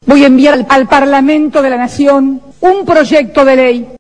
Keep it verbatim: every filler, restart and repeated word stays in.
Voy a enviar al Parlamento de la Nación un proyecto de ley